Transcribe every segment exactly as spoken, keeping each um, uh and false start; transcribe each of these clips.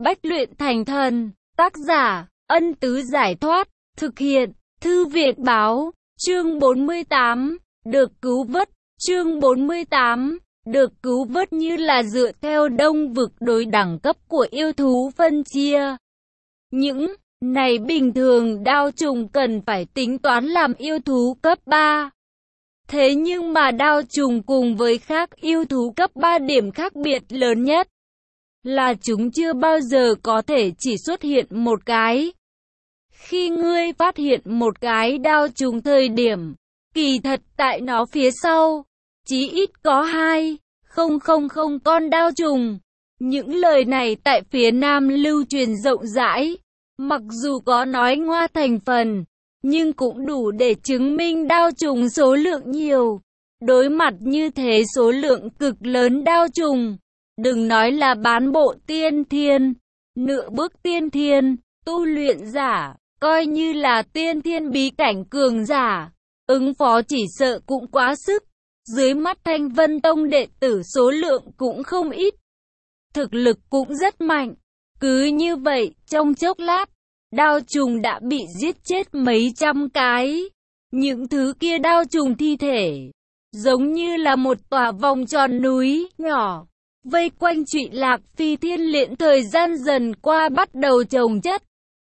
bách luyện thành thần. Tác giả, Ân Tứ Giải Thoát. Thực hiện, Thư viện Báo. Chương bốn mươi tám. Được cứu vớt. Chương bốn mươi tám. Được cứu vớt như là dựa theo đông vực đối đẳng cấp của yêu thú phân chia. Những này bình thường đao trùng cần phải tính toán làm yêu thú cấp ba. Thế nhưng mà đao trùng cùng với khác yêu thú cấp ba điểm khác biệt lớn nhất là chúng chưa bao giờ có thể chỉ xuất hiện một cái. Khi ngươi phát hiện một cái đao trùng thời điểm, kỳ thật tại nó phía sau, chí ít có hai, không không không con đao trùng. Những lời này tại phía Nam lưu truyền rộng rãi, mặc dù có nói ngoa thành phần, nhưng cũng đủ để chứng minh đao trùng số lượng nhiều. Đối mặt như thế số lượng cực lớn đao trùng, đừng nói là bán bộ tiên thiên, nửa bước tiên thiên, tu luyện giả, coi như là tiên thiên bí cảnh cường giả, ứng phó chỉ sợ cũng quá sức. Dưới mắt Thanh Vân Tông đệ tử số lượng cũng không ít, thực lực cũng rất mạnh. Cứ như vậy, trong chốc lát, đao trùng đã bị giết chết mấy trăm cái. Những thứ kia đao trùng thi thể, giống như là một tòa vòng tròn núi nhỏ, vây quanh Trụy Lạc Phi Thiên Liễn. Thời gian dần qua bắt đầu chồng chất.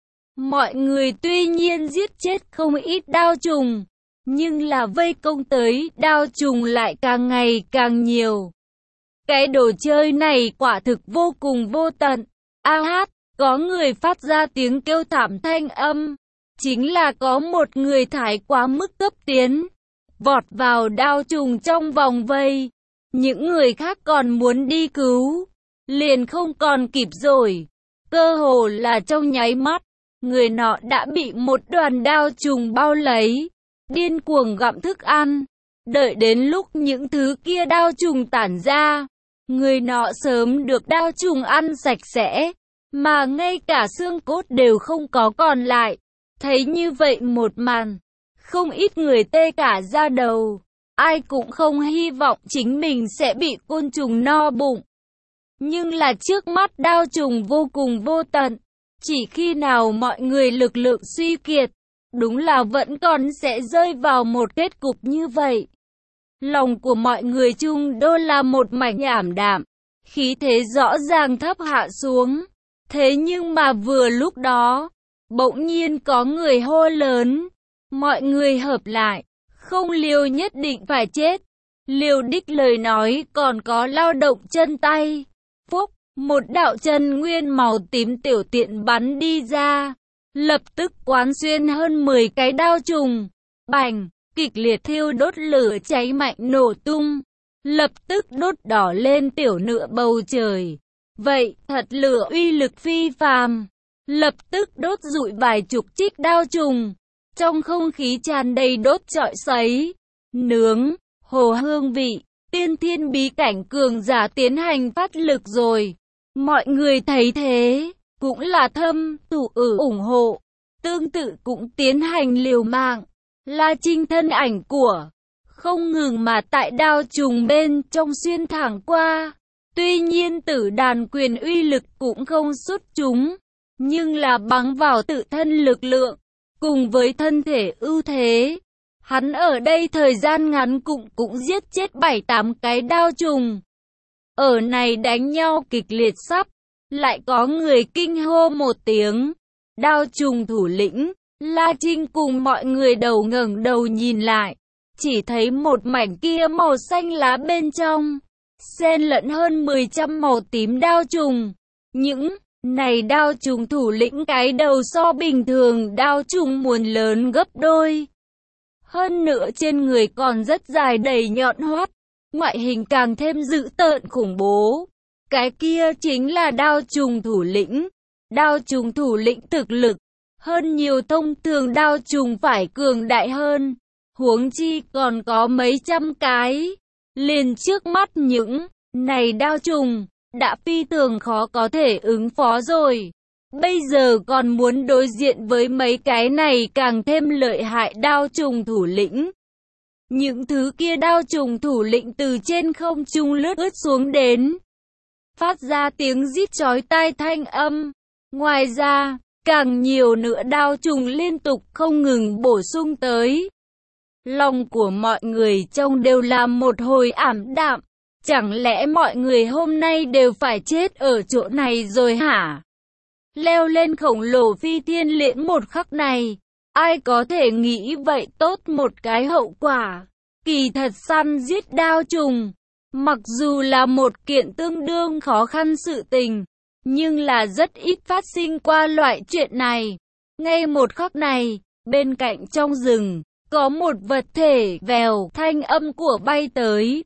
Mọi người tuy nhiên giết chết không ít đao trùng, nhưng là vây công tới đao trùng lại càng ngày càng nhiều. Cái đồ chơi này quả thực vô cùng vô tận. A hát, có người phát ra tiếng kêu thảm thanh âm. Chính là có một người thái quá mức cấp tiến, vọt vào đao trùng trong vòng vây. Những người khác còn muốn đi cứu, liền không còn kịp rồi. Cơ hồ là trong nháy mắt, người nọ đã bị một đoàn đao trùng bao lấy, điên cuồng gặm thức ăn. Đợi đến lúc những thứ kia đao trùng tản ra, người nọ sớm được đao trùng ăn sạch sẽ, mà ngay cả xương cốt đều không có còn lại. Thấy như vậy một màn, không ít người tê cả da đầu. Ai cũng không hy vọng chính mình sẽ bị côn trùng no bụng. Nhưng là trước mắt đao trùng vô cùng vô tận. Chỉ khi nào mọi người lực lượng suy kiệt, đúng là vẫn còn sẽ rơi vào một kết cục như vậy. Lòng của mọi người chung đô là một mảnh ảm đạm, khí thế rõ ràng thấp hạ xuống. Thế nhưng mà vừa lúc đó, bỗng nhiên có người hô lớn, mọi người hợp lại, không liều nhất định phải chết. Liều đích lời nói còn có lao động chân tay. Phúc, một đạo chân nguyên màu tím tiểu tiện bắn đi ra, lập tức quán xuyên hơn mười cái đao trùng. Bành, kịch liệt thiêu đốt lửa cháy mạnh nổ tung, lập tức đốt đỏ lên tiểu nửa bầu trời. Vậy, thật lửa uy lực phi phàm, lập tức đốt rụi vài chục trích đao trùng. Trong không khí tràn đầy đốt trọi sấy, nướng, hồ hương vị, tiên thiên bí cảnh cường giả tiến hành phát lực rồi. Mọi người thấy thế, cũng là thâm thủ ử ủng hộ, tương tự cũng tiến hành liều mạng. La Trinh thân ảnh của, không ngừng mà tại đao trùng bên trong xuyên thẳng qua. Tuy nhiên tử đàn quyền uy lực cũng không xuất chúng, nhưng là bắn vào tự thân lực lượng, cùng với thân thể ưu thế, hắn ở đây thời gian ngắn cũng cũng giết chết bảy tám cái đao trùng. Ở này đánh nhau kịch liệt sắp, lại có người kinh hô một tiếng. Đao trùng thủ lĩnh, La Trinh cùng mọi người đầu ngẩng đầu nhìn lại, chỉ thấy một mảnh kia màu xanh lá bên trong, xen lẫn hơn mười trăm màu tím đao trùng. Những này đao trùng thủ lĩnh cái đầu so bình thường đao trùng muốn lớn gấp đôi. Hơn nữa trên người còn rất dài đầy nhọn hoắt, ngoại hình càng thêm dữ tợn khủng bố. Cái kia chính là đao trùng thủ lĩnh. Đao trùng thủ lĩnh thực lực hơn nhiều thông thường đao trùng phải cường đại hơn, huống chi còn có mấy trăm cái. Liền trước mắt những này đao trùng đã phi thường khó có thể ứng phó rồi. Bây giờ còn muốn đối diện với mấy cái này càng thêm lợi hại đao trùng thủ lĩnh. Những thứ kia đao trùng thủ lĩnh từ trên không trung lướt ướt xuống đến, phát ra tiếng rít chói tai thanh âm. Ngoài ra, càng nhiều nữa đao trùng liên tục không ngừng bổ sung tới. Lòng của mọi người trông đều là một hồi ảm đạm. Chẳng lẽ mọi người hôm nay đều phải chết ở chỗ này rồi hả? Leo lên khổng lồ phi thiên liễn một khắc này, ai có thể nghĩ vậy tốt một cái hậu quả. Kỳ thật săn giết đao trùng, mặc dù là một kiện tương đương khó khăn sự tình, nhưng là rất ít phát sinh qua loại chuyện này. Ngay một khắc này, bên cạnh trong rừng, có một vật thể vèo thanh âm của bay tới.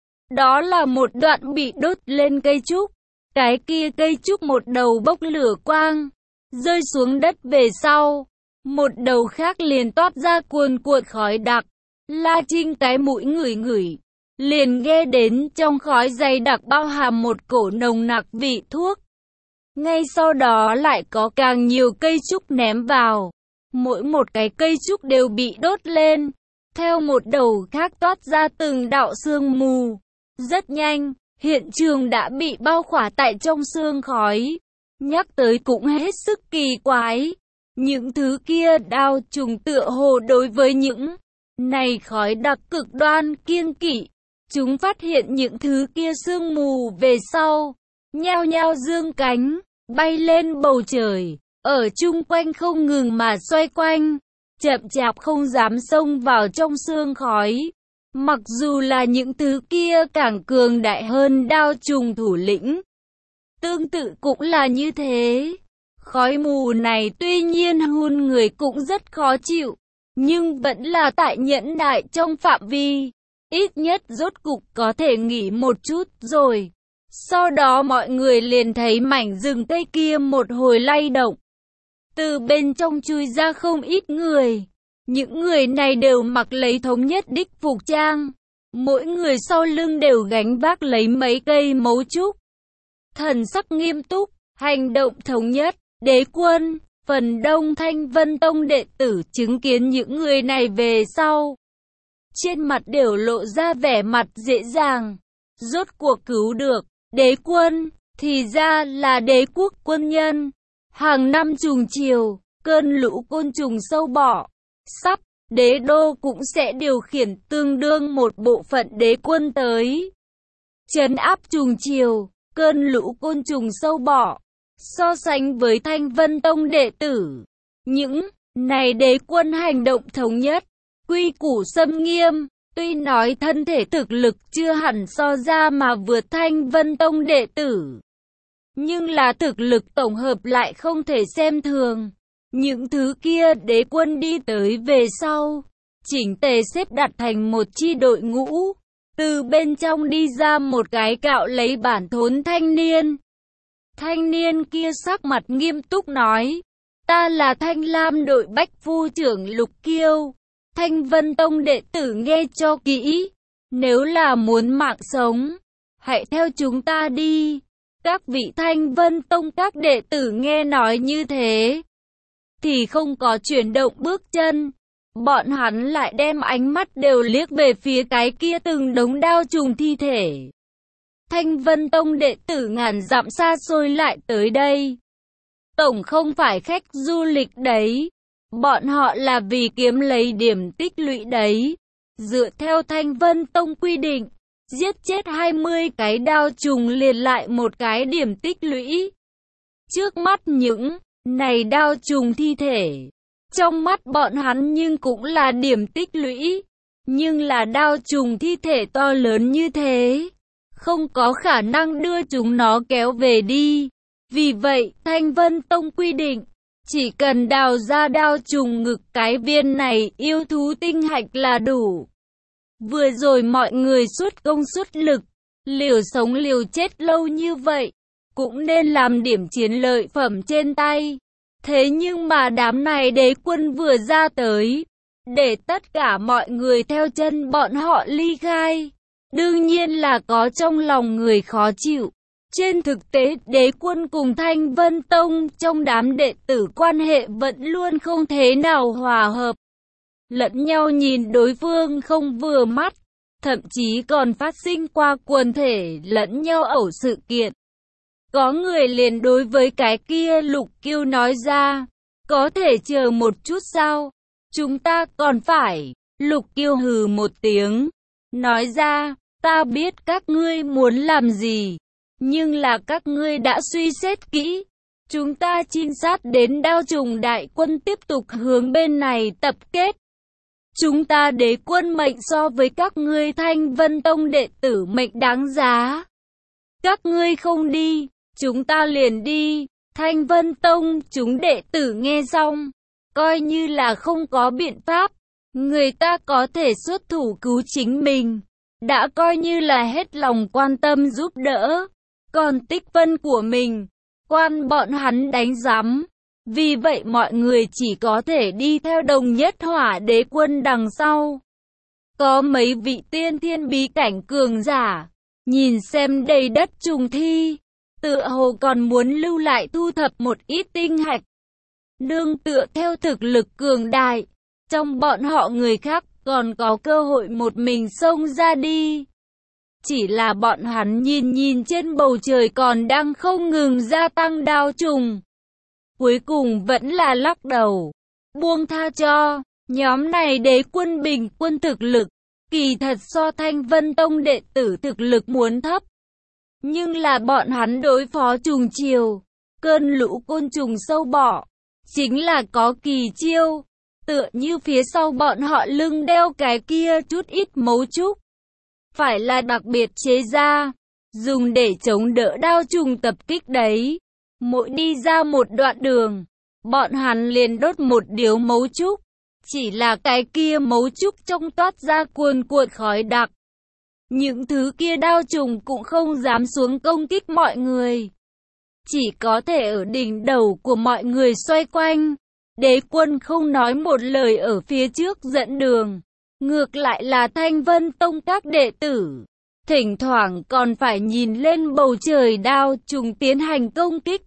Đó là một đoạn bị đốt lên cây trúc. Cái kia cây trúc một đầu bốc lửa quang, rơi xuống đất về sau. Một đầu khác liền toát ra cuồn cuộn khói đặc. La Trinh cái mũi ngửi ngửi, liền nghe đến trong khói dày đặc bao hàm một cổ nồng nặc vị thuốc. Ngay sau đó lại có càng nhiều cây trúc ném vào. Mỗi một cái cây trúc đều bị đốt lên. Theo một đầu khác toát ra từng đạo sương mù. Rất nhanh, hiện trường đã bị bao khỏa tại trong sương khói. Nhắc tới cũng hết sức kỳ quái. Những thứ kia đao trùng tựa hồ đối với những này khói đặc cực đoan kiêng kỵ. Chúng phát hiện những thứ kia sương mù về sau, nhao nhao dương cánh, bay lên bầu trời, ở chung quanh không ngừng mà xoay quanh, chậm chạp không dám xông vào trong sương khói. Mặc dù là những thứ kia càng cường đại hơn đao trùng thủ lĩnh, tương tự cũng là như thế. Khói mù này tuy nhiên hun người cũng rất khó chịu, nhưng vẫn là tại nhẫn đại trong phạm vi. Ít nhất rốt cục có thể nghỉ một chút rồi. Sau đó mọi người liền thấy mảnh rừng cây kia một hồi lay động. Từ bên trong chui ra không ít người. Những người này đều mặc lấy thống nhất đích phục trang. Mỗi người sau lưng đều gánh vác lấy mấy cây mấu trúc. Thần sắc nghiêm túc, hành động thống nhất. Đế quân, phần đông Thanh Vân Tông đệ tử chứng kiến những người này về sau, trên mặt đều lộ ra vẻ mặt dễ dàng. Rốt cuộc cứu được. Đế quân, thì ra là đế quốc quân nhân. Hàng năm trùng chiều, cơn lũ côn trùng sâu bọ, sắp, đế đô cũng sẽ điều khiển tương đương một bộ phận đế quân tới trấn áp trùng chiều, cơn lũ côn trùng sâu bọ. So sánh với Thanh Vân Tông đệ tử, những này đế quân hành động thống nhất, quy củ xâm nghiêm, tuy nói thân thể thực lực chưa hẳn so ra mà vượt Thanh Vân Tông đệ tử, nhưng là thực lực tổng hợp lại không thể xem thường. Những thứ kia đế quân đi tới về sau, chỉnh tề xếp đặt thành một chi đội ngũ, từ bên trong đi ra một cái cạo lấy bản thốn thanh niên. Thanh niên kia sắc mặt nghiêm túc nói, ta là Thanh Lam đội bách phu trưởng Lục Kiêu. Thanh Vân Tông đệ tử nghe cho kỹ, nếu là muốn mạng sống, hãy theo chúng ta đi. Các vị Thanh Vân Tông các đệ tử nghe nói như thế, thì không có chuyển động bước chân. Bọn hắn lại đem ánh mắt đều liếc về phía cái kia từng đống đao trùng thi thể. Thanh Vân Tông đệ tử ngàn dặm xa xôi lại tới đây. Tổng không phải khách du lịch đấy. Bọn họ là vì kiếm lấy điểm tích lũy đấy. Dựa theo Thanh Vân Tông quy định, giết chết hai mươi cái đao trùng liền lại một cái điểm tích lũy. Trước mắt những này đao trùng thi thể, trong mắt bọn hắn nhưng cũng là điểm tích lũy. Nhưng là đao trùng thi thể to lớn như thế, không có khả năng đưa chúng nó kéo về đi. Vì vậy, Thanh Vân Tông quy định, chỉ cần đào ra đao trùng ngực cái viên này yêu thú tinh hạch là đủ. Vừa rồi mọi người xuất công xuất lực, liều sống liều chết lâu như vậy, cũng nên làm điểm chiến lợi phẩm trên tay. Thế nhưng mà đám này đế quân vừa ra tới, để tất cả mọi người theo chân bọn họ ly khai. Đương nhiên là có trong lòng người khó chịu. Trên thực tế, đế quân cùng Thanh Vân Tông trong đám đệ tử quan hệ vẫn luôn không thế nào hòa hợp. Lẫn nhau nhìn đối phương không vừa mắt, thậm chí còn phát sinh qua quần thể lẫn nhau ẩu sự kiện. Có người liền đối với cái kia Lục Kiêu nói ra, có thể chờ một chút sao? Chúng ta còn phải. Lục Kiêu hừ một tiếng, nói ra, ta biết các ngươi muốn làm gì, nhưng là các ngươi đã suy xét kỹ. Chúng ta trinh sát đến Đao Trùng đại quân tiếp tục hướng bên này tập kết. Chúng ta đế quân mệnh so với các ngươi Thanh Vân Tông đệ tử mệnh đáng giá. Các ngươi không đi, chúng ta liền đi. Thanh Vân Tông chúng đệ tử nghe xong, coi như là không có biện pháp. Người ta có thể xuất thủ cứu chính mình, đã coi như là hết lòng quan tâm giúp đỡ. Còn tích vân của mình, quan bọn hắn đánh giám. Vì vậy mọi người chỉ có thể đi theo Đồng Nhất Hỏa đế quân đằng sau. Có mấy vị tiên thiên bí cảnh cường giả, nhìn xem đầy đất trùng thi, tựa hồ còn muốn lưu lại thu thập một ít tinh hạch. Nương tựa theo thực lực cường đại, trong bọn họ người khác còn có cơ hội một mình xông ra đi. Chỉ là bọn hắn nhìn nhìn trên bầu trời còn đang không ngừng gia tăng đao trùng. Cuối cùng vẫn là lắc đầu, buông tha cho. Nhóm này đế quân bình quân thực lực, kỳ thật so Thanh Vân Tông đệ tử thực lực muốn thấp. Nhưng là bọn hắn đối phó trùng chiều, cơn lũ côn trùng sâu bọ, chính là có kỳ chiêu. Tựa như phía sau bọn họ lưng đeo cái kia chút ít mấu trúc, phải là đặc biệt chế ra, dùng để chống đỡ đao trùng tập kích đấy. Mỗi đi ra một đoạn đường, bọn hắn liền đốt một điếu mấu trúc. Chỉ là cái kia mấu trúc trong toát ra cuồn cuộn khói đặc. Những thứ kia đao trùng cũng không dám xuống công kích mọi người, chỉ có thể ở đỉnh đầu của mọi người xoay quanh. Đế quân không nói một lời ở phía trước dẫn đường, ngược lại là Thanh Vân Tông các đệ tử, thỉnh thoảng còn phải nhìn lên bầu trời đao trùng tiến hành công kích.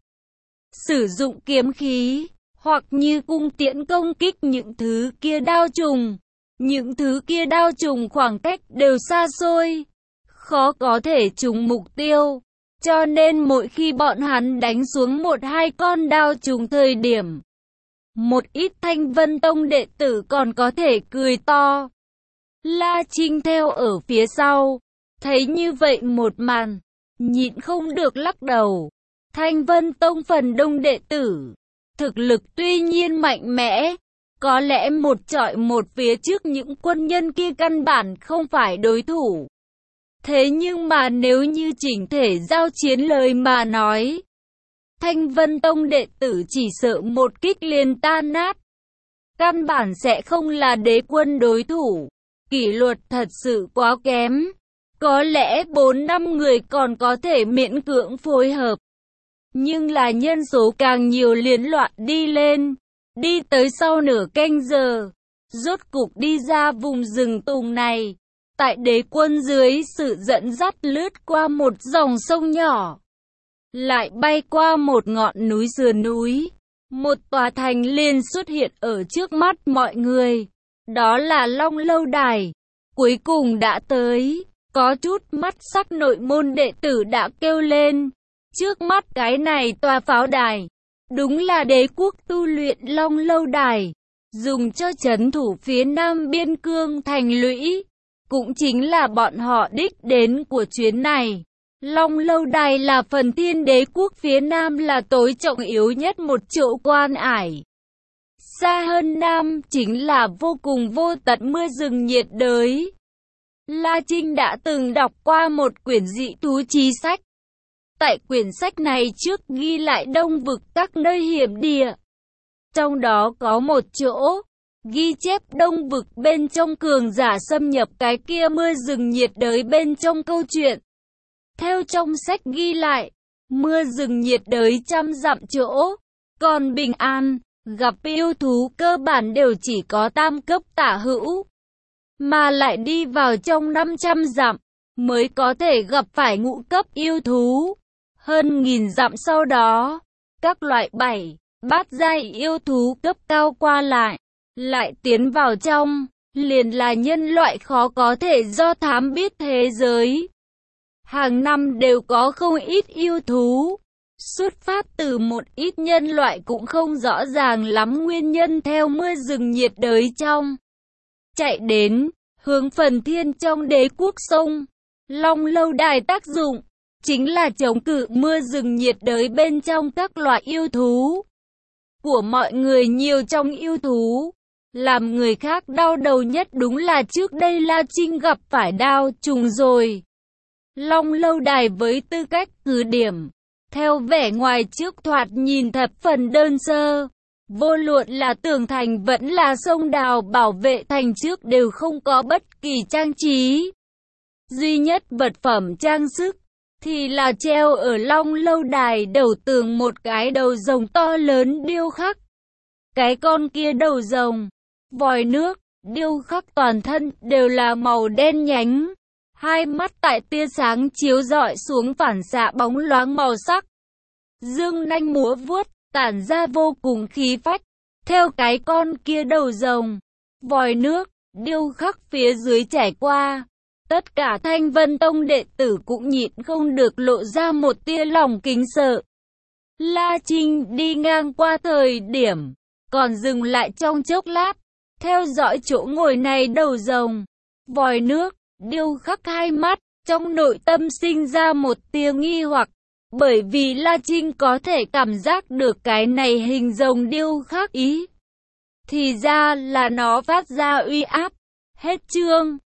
Sử dụng kiếm khí, hoặc như cung tiễn công kích những thứ kia đao trùng. Những thứ kia đao trùng khoảng cách đều xa xôi, khó có thể trúng mục tiêu. Cho nên mỗi khi bọn hắn đánh xuống một hai con đao trùng thời điểm, một ít Thanh Vân Tông đệ tử còn có thể cười to. La Trinh theo ở phía sau, thấy như vậy một màn, nhịn không được lắc đầu. Thanh Vân Tông phần đông đệ tử, thực lực tuy nhiên mạnh mẽ, có lẽ một trọi một phía trước những quân nhân kia căn bản không phải đối thủ. Thế nhưng mà nếu như chỉnh thể giao chiến lời mà nói, Thanh Vân Tông đệ tử chỉ sợ một kích liền tan nát. Căn bản sẽ không là đế quân đối thủ. Kỷ luật thật sự quá kém. Có lẽ bốn năm người còn có thể miễn cưỡng phối hợp. Nhưng là nhân số càng nhiều liên loạn đi lên. Đi tới sau nửa canh giờ, rốt cục đi ra vùng rừng tùng này. Tại đế quân dưới sự dẫn dắt lướt qua một dòng sông nhỏ, lại bay qua một ngọn núi sườn núi. Một tòa thành liền xuất hiện ở trước mắt mọi người. Đó là Long Lâu Đài. Cuối cùng đã tới. Có chút mắt sắc nội môn đệ tử đã kêu lên. Trước mắt cái này tòa pháo đài, đúng là đế quốc tu luyện Long Lâu Đài, dùng cho trấn thủ phía nam biên cương thành lũy. Cũng chính là bọn họ đích đến của chuyến này. Long Lâu Đài là phần thiên đế quốc phía nam, là tối trọng yếu nhất một chỗ quan ải. Xa hơn nam chính là vô cùng vô tận mưa rừng nhiệt đới. La Trinh đã từng đọc qua một quyển dị thú chi sách. Tại quyển sách này trước ghi lại đông vực các nơi hiểm địa. Trong đó có một chỗ ghi chép đông vực bên trong cường giả xâm nhập cái kia mưa rừng nhiệt đới bên trong câu chuyện. Theo trong sách ghi lại, mưa rừng nhiệt đới trăm dặm chỗ, còn bình an, gặp yêu thú cơ bản đều chỉ có tam cấp tả hữu. Mà lại đi vào trong năm trăm dặm, mới có thể gặp phải ngũ cấp yêu thú. Hơn nghìn dặm sau đó, các loại bảy, bát giai yêu thú cấp cao qua lại, lại tiến vào trong, liền là nhân loại khó có thể do thám biết thế giới. Hàng năm đều có không ít yêu thú, Xuất phát từ một ít nhân loại cũng không rõ ràng lắm nguyên nhân theo mưa rừng nhiệt đới trong. Chạy đến, hướng phần thiên trong đế quốc sông. Long lâu đài tác dụng, chính là chống cự mưa rừng nhiệt đới bên trong các loại yêu thú. Của mọi người nhiều trong yêu thú. Làm người khác đau đầu nhất đúng là trước đây La Trinh gặp phải đao trùng rồi. Long lâu đài với tư cách cứ điểm. Theo vẻ ngoài trước thoạt nhìn thập phần đơn sơ. Vô luận là tường thành vẫn là sông đào bảo vệ thành trước đều không có bất kỳ trang trí. Duy nhất vật phẩm trang sức thì là treo ở Long lâu đài đầu tường một cái đầu rồng to lớn điêu khắc. Cái con kia đầu rồng, vòi nước, điêu khắc toàn thân đều là màu đen nhánh. Hai mắt tại tia sáng chiếu rọi xuống phản xạ bóng loáng màu sắc. Dương nanh múa vuốt, tản ra vô cùng khí phách. Theo cái con kia đầu rồng, vòi nước, điêu khắc phía dưới trải qua. Tất cả Thanh Vân Tông đệ tử cũng nhịn không được lộ ra một tia lòng kính sợ. La Trinh đi ngang qua thời điểm, còn dừng lại trong chốc lát, theo dõi chỗ ngồi này đầu rồng, vòi nước, điêu khắc hai mắt, trong nội tâm sinh ra một tia nghi hoặc, bởi vì La Trinh có thể cảm giác được cái này hình rồng điêu khắc ý. Thì ra là nó phát ra uy áp. Hết chương.